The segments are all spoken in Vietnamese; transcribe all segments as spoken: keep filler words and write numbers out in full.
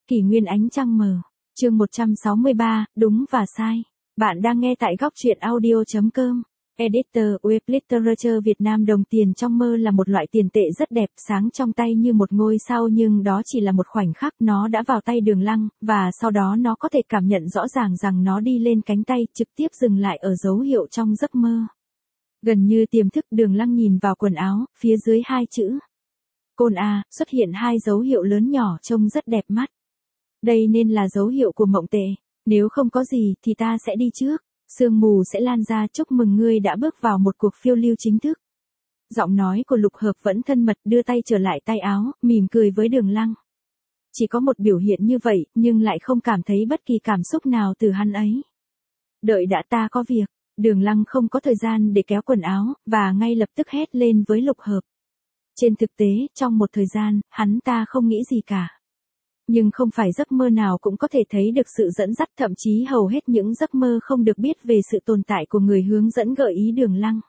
Kỷ nguyên ánh trăng mờ. Chương một trăm sáu mươi ba, đúng và sai. Bạn đang nghe tại góc truyện audio chấm com. Editor Web Literature Việt Nam. Đồng tiền trong mơ là một loại tiền tệ rất đẹp, sáng trong tay như một ngôi sao, nhưng đó chỉ là một khoảnh khắc. Nó đã vào tay Đường Lăng, và sau đó nó có thể cảm nhận rõ ràng rằng nó đi lên cánh tay, trực tiếp dừng lại ở dấu hiệu trong giấc mơ. Gần như tiềm thức, Đường Lăng nhìn vào quần áo, phía dưới hai chữ Côn A, xuất hiện hai dấu hiệu lớn nhỏ trông rất đẹp mắt. Đây nên là dấu hiệu của mộng tệ. Nếu không có gì thì ta sẽ đi trước. Sương mù sẽ lan ra. Chúc mừng ngươi đã bước vào một cuộc phiêu lưu chính thức. Giọng nói của Lục Hợp vẫn thân mật, đưa tay trở lại tay áo, mỉm cười với Đường Lăng. Chỉ có một biểu hiện như vậy, nhưng lại không cảm thấy bất kỳ cảm xúc nào từ hắn ấy. Đợi đã, ta có việc. Đường Lăng không có thời gian để kéo quần áo, và ngay lập tức hét lên với Lục Hợp. Trên thực tế, trong một thời gian, hắn ta không nghĩ gì cả. Nhưng không phải giấc mơ nào cũng có thể thấy được sự dẫn dắt, thậm chí hầu hết những giấc mơ không được biết về sự tồn tại của người hướng dẫn gợi ý Đường Lăng.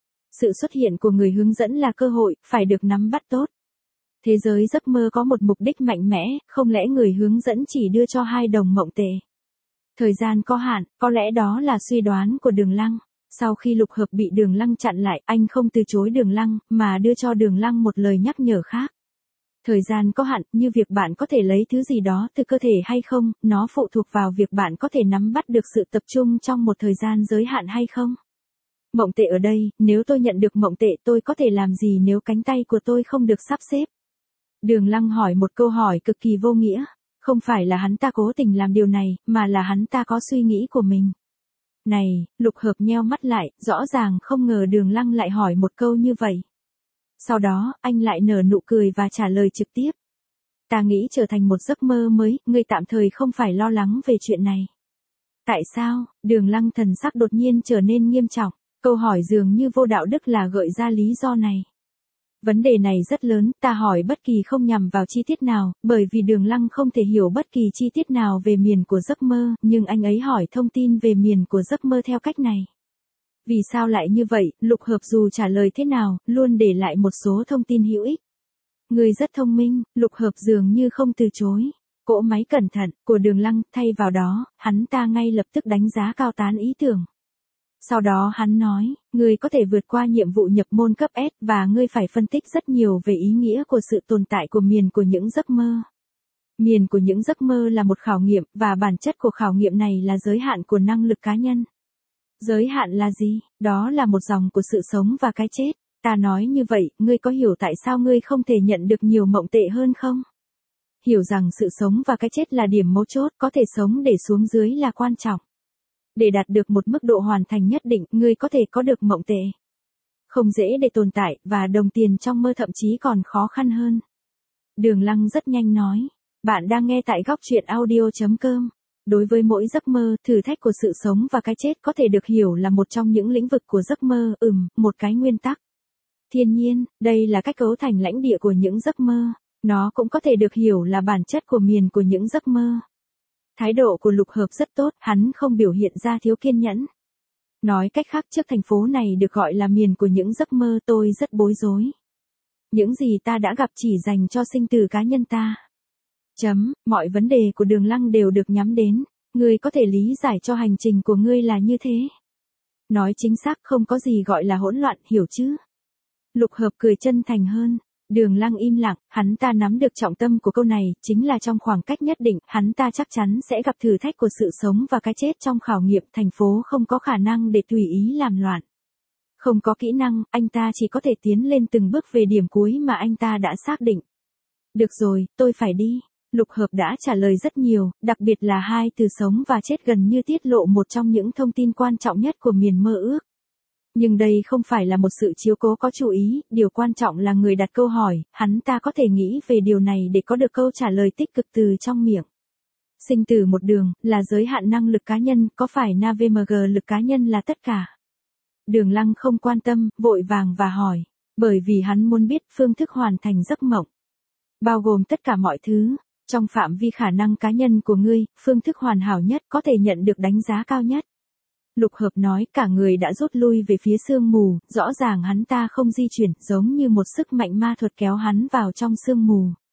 Sự xuất hiện của người hướng dẫn là cơ hội, phải được nắm bắt tốt. Thế giới giấc mơ có một mục đích mạnh mẽ, không lẽ người hướng dẫn chỉ đưa cho hai đồng mộng tệ? Thời gian có hạn, có lẽ đó là suy đoán của Đường Lăng. Sau khi Lục Hợp bị Đường Lăng chặn lại, anh không từ chối Đường Lăng, mà đưa cho Đường Lăng một lời nhắc nhở khác. Thời gian có hạn, như việc bạn có thể lấy thứ gì đó từ cơ thể hay không, nó phụ thuộc vào việc bạn có thể nắm bắt được sự tập trung trong một thời gian giới hạn hay không. Mộng tệ ở đây, nếu tôi nhận được mộng tệ, tôi có thể làm gì nếu cánh tay của tôi không được sắp xếp? Đường Lăng hỏi một câu hỏi cực kỳ vô nghĩa. Không phải là hắn ta cố tình làm điều này, mà là hắn ta có suy nghĩ của mình. Này, Lục Hợp nheo mắt lại, rõ ràng không ngờ Đường Lăng lại hỏi một câu như vậy. Sau đó, anh lại nở nụ cười và trả lời trực tiếp. Ta nghĩ trở thành một giấc mơ mới, ngươi tạm thời không phải lo lắng về chuyện này. Tại sao? Đường Lăng thần sắc đột nhiên trở nên nghiêm trọng. Câu hỏi dường như vô đạo đức là gợi ra lý do này. Vấn đề này rất lớn, ta hỏi bất kỳ không nhằm vào chi tiết nào, bởi vì Đường Lăng không thể hiểu bất kỳ chi tiết nào về miền của giấc mơ, nhưng anh ấy hỏi thông tin về miền của giấc mơ theo cách này. Vì sao lại như vậy? Lục Hợp dù trả lời thế nào, luôn để lại một số thông tin hữu ích. Người rất thông minh. Lục Hợp dường như không từ chối. Cỗ máy cẩn thận của Đường Lăng, thay vào đó, hắn ta ngay lập tức đánh giá cao tán ý tưởng. Sau đó hắn nói, ngươi có thể vượt qua nhiệm vụ nhập môn cấp S, và ngươi phải phân tích rất nhiều về ý nghĩa của sự tồn tại của miền của những giấc mơ. Miền của những giấc mơ là một khảo nghiệm, và bản chất của khảo nghiệm này là giới hạn của năng lực cá nhân. Giới hạn là gì? Đó là một dòng của sự sống và cái chết. Ta nói như vậy, ngươi có hiểu tại sao ngươi không thể nhận được nhiều mộng tệ hơn không? Hiểu rằng sự sống và cái chết là điểm mấu chốt, có thể sống để xuống dưới là quan trọng. Để đạt được một mức độ hoàn thành nhất định, ngươi có thể có được mộng tệ. Không dễ để tồn tại, và đồng tiền trong mơ thậm chí còn khó khăn hơn. Đường Lăng rất nhanh nói. Bạn đang nghe tại góc truyện audio chấm com. Đối với mỗi giấc mơ, thử thách của sự sống và cái chết có thể được hiểu là một trong những lĩnh vực của giấc mơ, ừm, một cái nguyên tắc. Thiên nhiên, đây là cách cấu thành lãnh địa của những giấc mơ. Nó cũng có thể được hiểu là bản chất của miền của những giấc mơ. Thái độ của Lục Hợp rất tốt, hắn không biểu hiện ra thiếu kiên nhẫn. Nói cách khác, trước thành phố này được gọi là miền của những giấc mơ, tôi rất bối rối. Những gì ta đã gặp chỉ dành cho sinh tử cá nhân ta. Chấm, mọi vấn đề của Đường Lăng đều được nhắm đến. Ngươi có thể lý giải cho hành trình của ngươi là như thế. Nói chính xác, không có gì gọi là hỗn loạn, hiểu chứ? Lục Hợp cười chân thành hơn. Đường Lăng im lặng, hắn ta nắm được trọng tâm của câu này, chính là trong khoảng cách nhất định, hắn ta chắc chắn sẽ gặp thử thách của sự sống và cái chết trong khảo nghiệm. Thành phố không có khả năng để tùy ý làm loạn. Không có kỹ năng, anh ta chỉ có thể tiến lên từng bước về điểm cuối mà anh ta đã xác định. Được rồi, tôi phải đi. Lục Hợp đã trả lời rất nhiều, đặc biệt là hai từ sống và chết gần như tiết lộ một trong những thông tin quan trọng nhất của miền mơ ước. Nhưng đây không phải là một sự chiếu cố có chú ý, điều quan trọng là người đặt câu hỏi, hắn ta có thể nghĩ về điều này để có được câu trả lời tích cực từ trong miệng. Sinh tử một đường, là giới hạn năng lực cá nhân, có phải en vê em giê lực cá nhân là tất cả? Đường Lăng không quan tâm, vội vàng và hỏi, bởi vì hắn muốn biết phương thức hoàn thành giấc mộng. Bao gồm tất cả mọi thứ. Trong phạm vi khả năng cá nhân của ngươi, phương thức hoàn hảo nhất có thể nhận được đánh giá cao nhất. Lục Hợp nói, cả người đã rút lui về phía sương mù, rõ ràng hắn ta không di chuyển, giống như một sức mạnh ma thuật kéo hắn vào trong sương mù.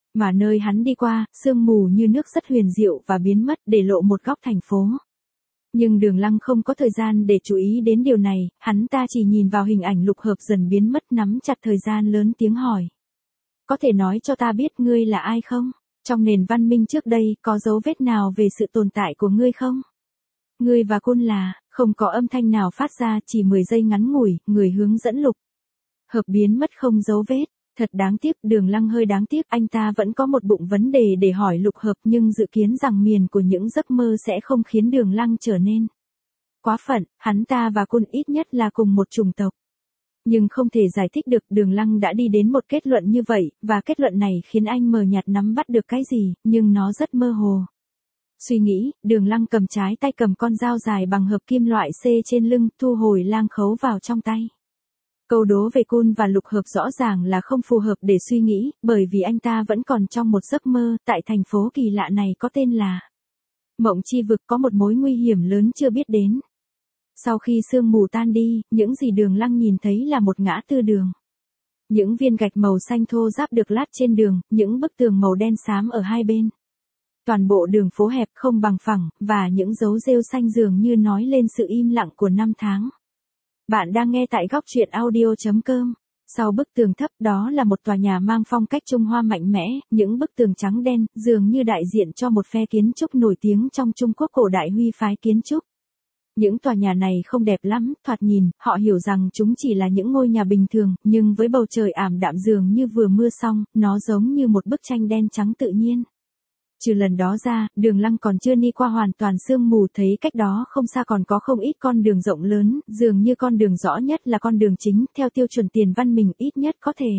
Mà nơi hắn đi qua, sương mù như nước rất huyền diệu và biến mất để lộ một góc thành phố. Nhưng Đường Lăng không có thời gian để chú ý đến điều này, hắn ta chỉ nhìn vào hình ảnh Lục Hợp dần biến mất, nắm chặt thời gian lớn tiếng hỏi. Có thể nói cho ta biết ngươi là ai không? Trong nền văn minh trước đây, có dấu vết nào về sự tồn tại của ngươi không? Ngươi và Côn là, không có âm thanh nào phát ra, chỉ mười giây ngắn ngủi, người hướng dẫn Lục Hợp biến mất không dấu vết. Thật đáng tiếc, Đường Lăng hơi đáng tiếc, anh ta vẫn có một bụng vấn đề để hỏi Lục Hợp, nhưng dự kiến rằng miền của những giấc mơ sẽ không khiến Đường Lăng trở nên quá phận, hắn ta và Côn ít nhất là cùng một chủng tộc. Nhưng không thể giải thích được, Đường Lăng đã đi đến một kết luận như vậy, và kết luận này khiến anh mờ nhạt nắm bắt được cái gì, nhưng nó rất mơ hồ. Suy nghĩ, Đường Lăng cầm trái tay cầm con dao dài bằng hợp kim loại C trên lưng, thu hồi lang khấu vào trong tay. Câu đố về Côn và Lục Hợp rõ ràng là không phù hợp để suy nghĩ, bởi vì anh ta vẫn còn trong một giấc mơ, tại thành phố kỳ lạ này có tên là Mộng Chi Vực, có một mối nguy hiểm lớn chưa biết đến. Sau khi sương mù tan đi, những gì Đường Lăng nhìn thấy là một ngã tư đường. Những viên gạch màu xanh thô ráp được lát trên đường, những bức tường màu đen xám ở hai bên. Toàn bộ đường phố hẹp không bằng phẳng, và những dấu rêu xanh dường như nói lên sự im lặng của năm tháng. Bạn đang nghe tại góc truyện audio chấm com. Sau bức tường thấp đó là một tòa nhà mang phong cách Trung Hoa mạnh mẽ, những bức tường trắng đen, dường như đại diện cho một phe kiến trúc nổi tiếng trong Trung Quốc cổ đại Huy phái kiến trúc. Những tòa nhà này không đẹp lắm, thoạt nhìn, họ hiểu rằng chúng chỉ là những ngôi nhà bình thường, nhưng với bầu trời ảm đạm dường như vừa mưa xong, nó giống như một bức tranh đen trắng tự nhiên. Trừ lần đó ra, Đường Lăng còn chưa đi qua hoàn toàn sương mù, thấy cách đó không xa còn có không ít con đường rộng lớn, dường như con đường rõ nhất là con đường chính, theo tiêu chuẩn tiền văn mình ít nhất có thể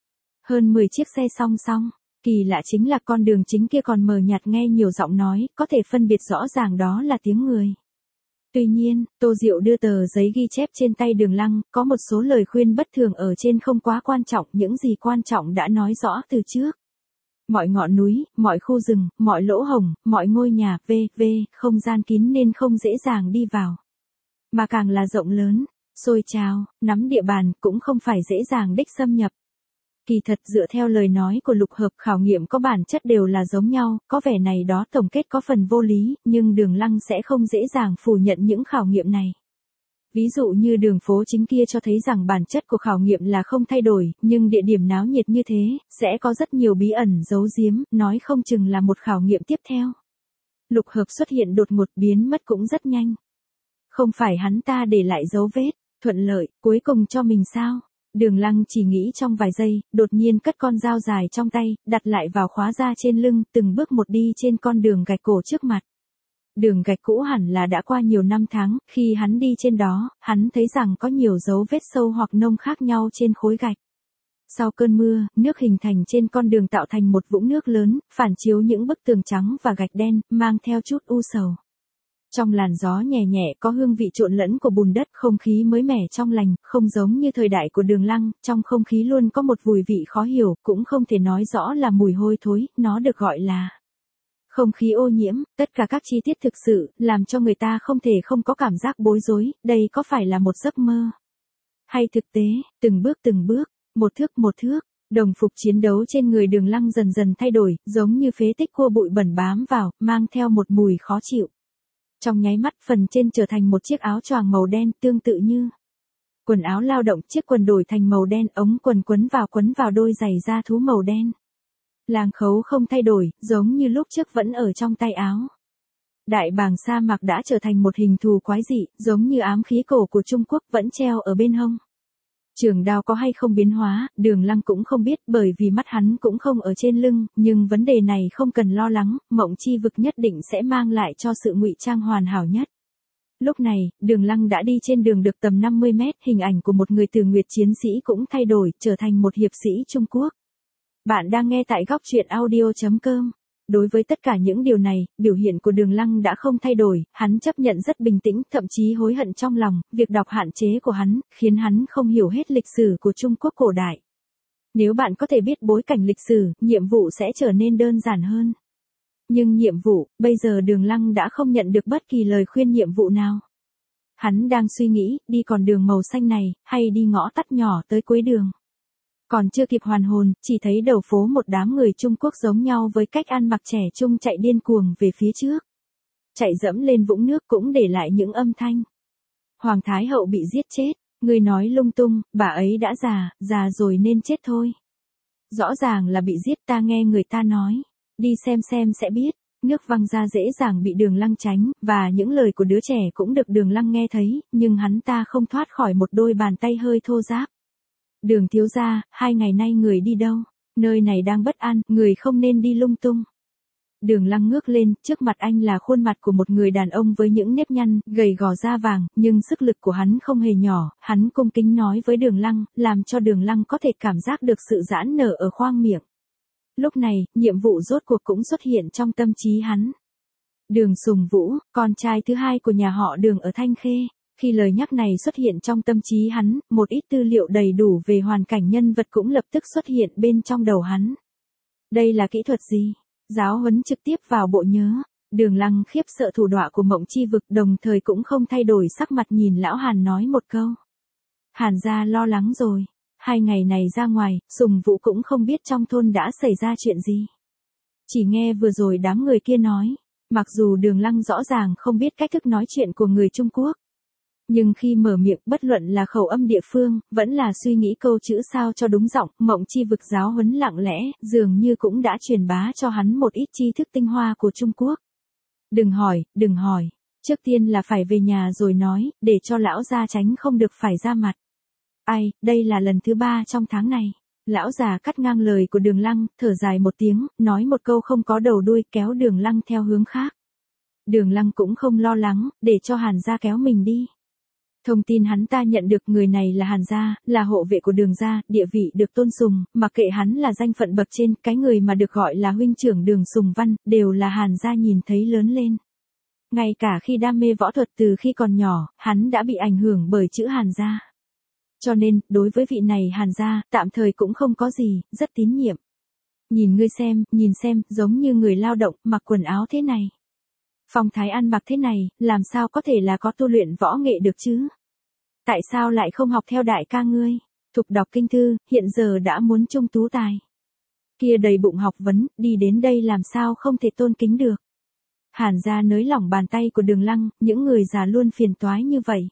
hơn mười chiếc xe song song. Kỳ lạ chính là con đường chính kia còn mờ nhạt, nghe nhiều giọng nói, có thể phân biệt rõ ràng đó là tiếng người. Tuy nhiên, Tô Diệu đưa tờ giấy ghi chép trên tay Đường Lăng, có một số lời khuyên bất thường ở trên không quá quan trọng, những gì quan trọng đã nói rõ từ trước. Mọi ngọn núi, mọi khu rừng, mọi lỗ hổng, mọi ngôi nhà, vân vân, không gian kín nên không dễ dàng đi vào. Mà càng là rộng lớn, xôi trào, nắm địa bàn cũng không phải dễ dàng đích xâm nhập. Kỳ thật dựa theo lời nói của Lục Hợp, khảo nghiệm có bản chất đều là giống nhau, có vẻ này đó tổng kết có phần vô lý, nhưng Đường Lăng sẽ không dễ dàng phủ nhận những khảo nghiệm này. Ví dụ như đường phố chính kia cho thấy rằng bản chất của khảo nghiệm là không thay đổi, nhưng địa điểm náo nhiệt như thế, sẽ có rất nhiều bí ẩn giấu giếm, nói không chừng là một khảo nghiệm tiếp theo. Lục Hợp xuất hiện đột ngột, biến mất cũng rất nhanh. Không phải hắn ta để lại dấu vết, thuận lợi, cuối cùng cho mình sao? Đường Lăng chỉ nghĩ trong vài giây, đột nhiên cất con dao dài trong tay, đặt lại vào khóa da trên lưng, từng bước một đi trên con đường gạch cổ trước mặt. Đường gạch cũ hẳn là đã qua nhiều năm tháng, khi hắn đi trên đó, hắn thấy rằng có nhiều dấu vết sâu hoặc nông khác nhau trên khối gạch. Sau cơn mưa, nước hình thành trên con đường tạo thành một vũng nước lớn, phản chiếu những bức tường trắng và gạch đen, mang theo chút u sầu. Trong làn gió nhẹ nhẹ có hương vị trộn lẫn của bùn đất, không khí mới mẻ trong lành, không giống như thời đại của Đường Lăng, trong không khí luôn có một mùi vị khó hiểu, cũng không thể nói rõ là mùi hôi thối, nó được gọi là không khí ô nhiễm, tất cả các chi tiết thực sự, làm cho người ta không thể không có cảm giác bối rối, đây có phải là một giấc mơ? Hay thực tế, từng bước từng bước, một thước một thước, đồng phục chiến đấu trên người Đường Lăng dần dần thay đổi, giống như phế tích cua bụi bẩn bám vào, mang theo một mùi khó chịu. Trong nháy mắt, phần trên trở thành một chiếc áo choàng màu đen, tương tự như quần áo lao động, chiếc quần đổi thành màu đen, ống quần quấn vào quấn vào đôi giày da thú màu đen. Lang khấu không thay đổi, giống như lúc trước vẫn ở trong tay áo. Đại bàng sa mạc đã trở thành một hình thù quái dị, giống như ám khí cổ của Trung Quốc vẫn treo ở bên hông. Trường đao có hay không biến hóa, Đường Lăng cũng không biết, bởi vì mắt hắn cũng không ở trên lưng, nhưng vấn đề này không cần lo lắng, Mộng Chi Vực nhất định sẽ mang lại cho sự ngụy trang hoàn hảo nhất. Lúc này, Đường Lăng đã đi trên đường được tầm năm mươi mét, hình ảnh của một người từ nguyệt chiến sĩ cũng thay đổi, trở thành một hiệp sĩ Trung Quốc. Bạn đang nghe tại góc truyện audio chấm com. Đối với tất cả những điều này, biểu hiện của Đường Lăng đã không thay đổi, hắn chấp nhận rất bình tĩnh, thậm chí hối hận trong lòng, việc đọc hạn chế của hắn, khiến hắn không hiểu hết lịch sử của Trung Quốc cổ đại. Nếu bạn có thể biết bối cảnh lịch sử, nhiệm vụ sẽ trở nên đơn giản hơn. Nhưng nhiệm vụ, bây giờ Đường Lăng đã không nhận được bất kỳ lời khuyên nhiệm vụ nào. Hắn đang suy nghĩ, đi con đường màu xanh này, hay đi ngõ tắt nhỏ tới cuối đường. Còn chưa kịp hoàn hồn, chỉ thấy đầu phố một đám người Trung Quốc giống nhau với cách ăn mặc trẻ trung chạy điên cuồng về phía trước. Chạy dẫm lên vũng nước cũng để lại những âm thanh. Hoàng Thái Hậu bị giết chết, người nói lung tung, bà ấy đã già, già rồi nên chết thôi. Rõ ràng là bị giết, ta nghe người ta nói. Đi xem xem sẽ biết. Nước văng ra dễ dàng bị Đường Lăng tránh, và những lời của đứa trẻ cũng được Đường Lăng nghe thấy, nhưng hắn ta không thoát khỏi một đôi bàn tay hơi thô ráp. Đường thiếu gia, hai ngày nay người đi đâu? Nơi này đang bất an, người không nên đi lung tung. Đường Lăng ngước lên, trước mặt anh là khuôn mặt của một người đàn ông với những nếp nhăn, gầy gò da vàng, nhưng sức lực của hắn không hề nhỏ, hắn cung kính nói với Đường Lăng, làm cho Đường Lăng có thể cảm giác được sự giãn nở ở khoang miệng. Lúc này, nhiệm vụ rốt cuộc cũng xuất hiện trong tâm trí hắn. Đường Sùng Vũ, con trai thứ hai của nhà họ Đường ở Thanh Khê. Khi lời nhắc này xuất hiện trong tâm trí hắn, một ít tư liệu đầy đủ về hoàn cảnh nhân vật cũng lập tức xuất hiện bên trong đầu hắn. Đây là kỹ thuật gì? Giáo huấn trực tiếp vào bộ nhớ. Đường Lăng khiếp sợ thủ đoạn của Mộng Chi Vực, đồng thời cũng không thay đổi sắc mặt nhìn lão Hàn nói một câu. Hàn gia lo lắng rồi. Hai ngày này ra ngoài, Sùng Vũ cũng không biết trong thôn đã xảy ra chuyện gì. Chỉ nghe vừa rồi đám người kia nói, mặc dù Đường Lăng rõ ràng không biết cách thức nói chuyện của người Trung Quốc. Nhưng khi mở miệng, bất luận là khẩu âm địa phương, vẫn là suy nghĩ câu chữ sao cho đúng giọng, Mộng Chi Vực giáo huấn lặng lẽ, dường như cũng đã truyền bá cho hắn một ít tri thức tinh hoa của Trung Quốc. Đừng hỏi, đừng hỏi. Trước tiên là phải về nhà rồi nói, để cho lão gia tránh không được phải ra mặt. Ai, đây là lần thứ ba trong tháng này. Lão già cắt ngang lời của Đường Lăng, thở dài một tiếng, nói một câu không có đầu đuôi, kéo Đường Lăng theo hướng khác. Đường Lăng cũng không lo lắng, để cho Hàn gia kéo mình đi. Thông tin hắn ta nhận được, người này là Hàn gia, là hộ vệ của Đường gia, địa vị được tôn sùng, mặc kệ hắn là danh phận bậc trên, cái người mà được gọi là huynh trưởng Đường Sùng Văn, đều là Hàn gia nhìn thấy lớn lên. Ngay cả khi đam mê võ thuật từ khi còn nhỏ, hắn đã bị ảnh hưởng bởi chữ Hàn gia. Cho nên, đối với vị này Hàn gia, tạm thời cũng không có gì, rất tín nhiệm. Nhìn ngươi xem, nhìn xem, giống như người lao động, mặc quần áo thế này. Phong thái ăn mặc thế này, làm sao có thể là có tu luyện võ nghệ được chứ? Tại sao lại không học theo đại ca ngươi? Thục đọc kinh thư, hiện giờ đã muốn trung tú tài. Kia đầy bụng học vấn, đi đến đây làm sao không thể tôn kính được. Hàn gia nới lỏng bàn tay của Đường Lăng, những người già luôn phiền toái như vậy.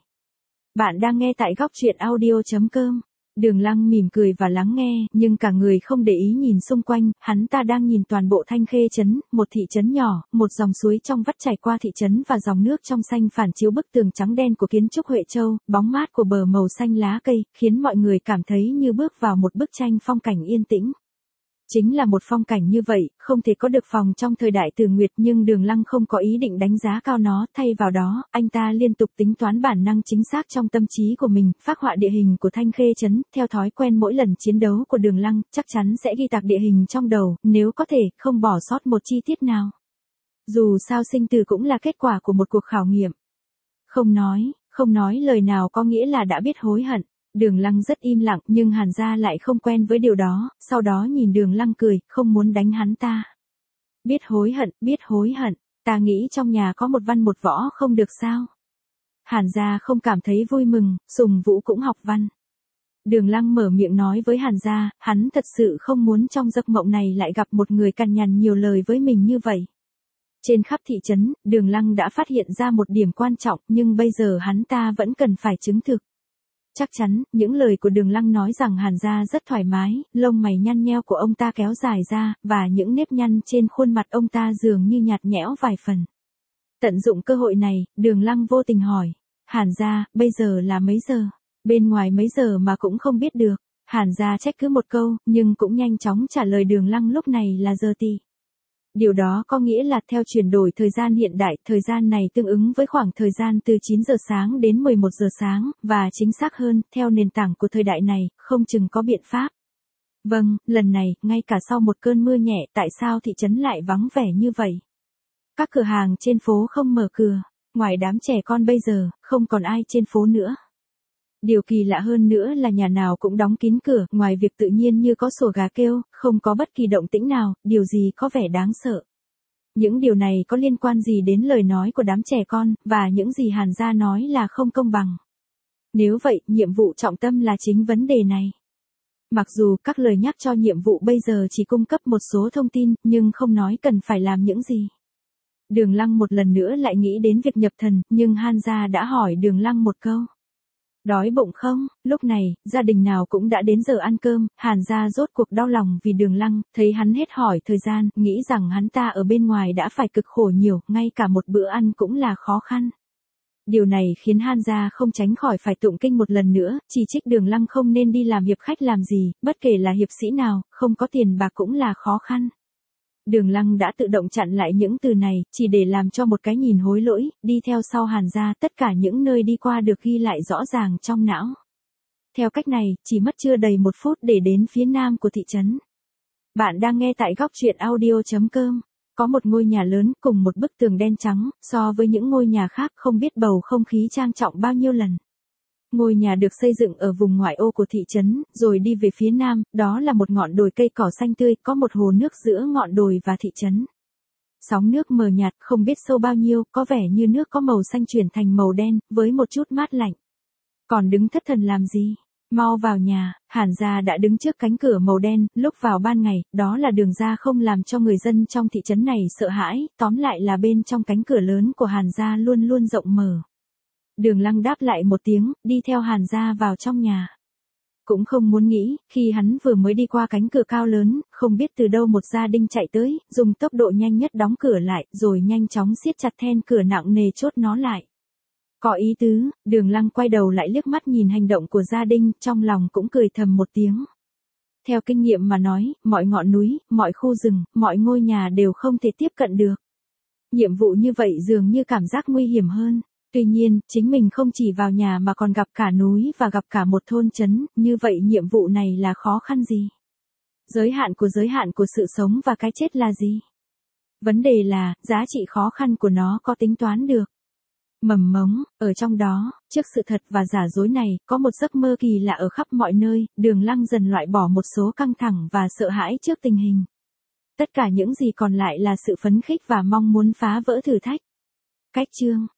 Bạn đang nghe tại góc truyện audio chấm com. Đường Lăng mỉm cười và lắng nghe, nhưng cả người không để ý nhìn xung quanh, hắn ta đang nhìn toàn bộ Thanh Khê trấn, một thị trấn nhỏ, một dòng suối trong vắt chảy qua thị trấn và dòng nước trong xanh phản chiếu bức tường trắng đen của kiến trúc Huệ Châu, bóng mát của bờ màu xanh lá cây, khiến mọi người cảm thấy như bước vào một bức tranh phong cảnh yên tĩnh. Chính là một phong cảnh như vậy, không thể có được phòng trong thời đại Từ Nguyệt, nhưng Đường Lăng không có ý định đánh giá cao nó, thay vào đó, anh ta liên tục tính toán bản năng chính xác trong tâm trí của mình, phác họa địa hình của Thanh Khê trấn, theo thói quen mỗi lần chiến đấu của Đường Lăng, chắc chắn sẽ ghi tạc địa hình trong đầu, nếu có thể, không bỏ sót một chi tiết nào. Dù sao sinh tử cũng là kết quả của một cuộc khảo nghiệm. Không nói, không nói lời nào có nghĩa là đã biết hối hận. Đường Lăng rất im lặng, nhưng Hàn gia lại không quen với điều đó, sau đó nhìn Đường Lăng cười, không muốn đánh hắn ta. Biết hối hận, biết hối hận, ta nghĩ trong nhà có một văn một võ không được sao? Hàn gia không cảm thấy vui mừng, Sùng Vũ cũng học văn. Đường Lăng mở miệng nói với Hàn gia, hắn thật sự không muốn trong giấc mộng này lại gặp một người cằn nhằn nhiều lời với mình như vậy. Trên khắp thị trấn, Đường Lăng đã phát hiện ra một điểm quan trọng, nhưng bây giờ hắn ta vẫn cần phải chứng thực. Chắc chắn, những lời của Đường Lăng nói rằng Hàn gia rất thoải mái, lông mày nhăn nheo của ông ta kéo dài ra, và những nếp nhăn trên khuôn mặt ông ta dường như nhạt nhẽo vài phần. Tận dụng cơ hội này, Đường Lăng vô tình hỏi, Hàn gia, bây giờ là mấy giờ? Bên ngoài mấy giờ mà cũng không biết được. Hàn gia trách cứ một câu, nhưng cũng nhanh chóng trả lời Đường Lăng lúc này là giờ tì. Điều đó có nghĩa là theo chuyển đổi thời gian hiện đại, thời gian này tương ứng với khoảng thời gian từ chín giờ sáng đến mười một giờ sáng, và chính xác hơn, theo nền tảng của thời đại này, không chừng có biện pháp. Vâng, lần này, ngay cả sau một cơn mưa nhẹ, tại sao thị trấn lại vắng vẻ như vậy? Các cửa hàng trên phố không mở cửa, ngoài đám trẻ con bây giờ, không còn ai trên phố nữa. Điều kỳ lạ hơn nữa là nhà nào cũng đóng kín cửa, ngoài việc tự nhiên như có sủa gà kêu, không có bất kỳ động tĩnh nào, điều gì có vẻ đáng sợ. Những điều này có liên quan gì đến lời nói của đám trẻ con, và những gì Hàn gia nói là không công bằng. Nếu vậy, nhiệm vụ trọng tâm là chính vấn đề này. Mặc dù các lời nhắc cho nhiệm vụ bây giờ chỉ cung cấp một số thông tin, nhưng không nói cần phải làm những gì. Đường Lăng một lần nữa lại nghĩ đến việc nhập thần, nhưng Han gia đã hỏi Đường Lăng một câu. Đói bụng không? Lúc này, gia đình nào cũng đã đến giờ ăn cơm, Hàn gia rốt cuộc đau lòng vì Đường Lăng, thấy hắn hết hỏi thời gian, nghĩ rằng hắn ta ở bên ngoài đã phải cực khổ nhiều, ngay cả một bữa ăn cũng là khó khăn. Điều này khiến Han gia không tránh khỏi phải tụng kinh một lần nữa, chỉ trích Đường Lăng không nên đi làm hiệp khách làm gì, bất kể là hiệp sĩ nào, không có tiền bạc cũng là khó khăn. Đường Lăng đã tự động chặn lại những từ này, chỉ để làm cho một cái nhìn hối lỗi, đi theo sau Hàn gia, tất cả những nơi đi qua được ghi lại rõ ràng trong não. Theo cách này, chỉ mất chưa đầy một phút để đến phía nam của thị trấn. Bạn đang nghe tại góc truyện audio chấm com. Có một ngôi nhà lớn cùng một bức tường đen trắng, so với những ngôi nhà khác không biết bầu không khí trang trọng bao nhiêu lần. Ngôi nhà được xây dựng ở vùng ngoại ô của thị trấn, rồi đi về phía nam, đó là một ngọn đồi cây cỏ xanh tươi, có một hồ nước giữa ngọn đồi và thị trấn. Sóng nước mờ nhạt, không biết sâu bao nhiêu, có vẻ như nước có màu xanh chuyển thành màu đen, với một chút mát lạnh. Còn đứng thất thần làm gì? Mau vào nhà. Hàn gia đã đứng trước cánh cửa màu đen, lúc vào ban ngày, đó là đường ra không làm cho người dân trong thị trấn này sợ hãi, tóm lại là bên trong cánh cửa lớn của Hàn gia luôn luôn rộng mở. Đường Lăng đáp lại một tiếng, đi theo Hàn gia vào trong nhà. Cũng không muốn nghĩ, khi hắn vừa mới đi qua cánh cửa cao lớn, không biết từ đâu một gia đình chạy tới, dùng tốc độ nhanh nhất đóng cửa lại, rồi nhanh chóng siết chặt then cửa nặng nề chốt nó lại. Có ý tứ, Đường Lăng quay đầu lại liếc mắt nhìn hành động của gia đình, trong lòng cũng cười thầm một tiếng. Theo kinh nghiệm mà nói, mọi ngọn núi, mọi khu rừng, mọi ngôi nhà đều không thể tiếp cận được. Nhiệm vụ như vậy dường như cảm giác nguy hiểm hơn. Tuy nhiên, chính mình không chỉ vào nhà mà còn gặp cả núi và gặp cả một thôn trấn, như vậy nhiệm vụ này là khó khăn gì? Giới hạn của giới hạn của sự sống và cái chết là gì? Vấn đề là, giá trị khó khăn của nó có tính toán được. Mầm mống, ở trong đó, trước sự thật và giả dối này, có một giấc mơ kỳ lạ ở khắp mọi nơi, Đường Lăng dần loại bỏ một số căng thẳng và sợ hãi trước tình hình. Tất cả những gì còn lại là sự phấn khích và mong muốn phá vỡ thử thách. Cách chương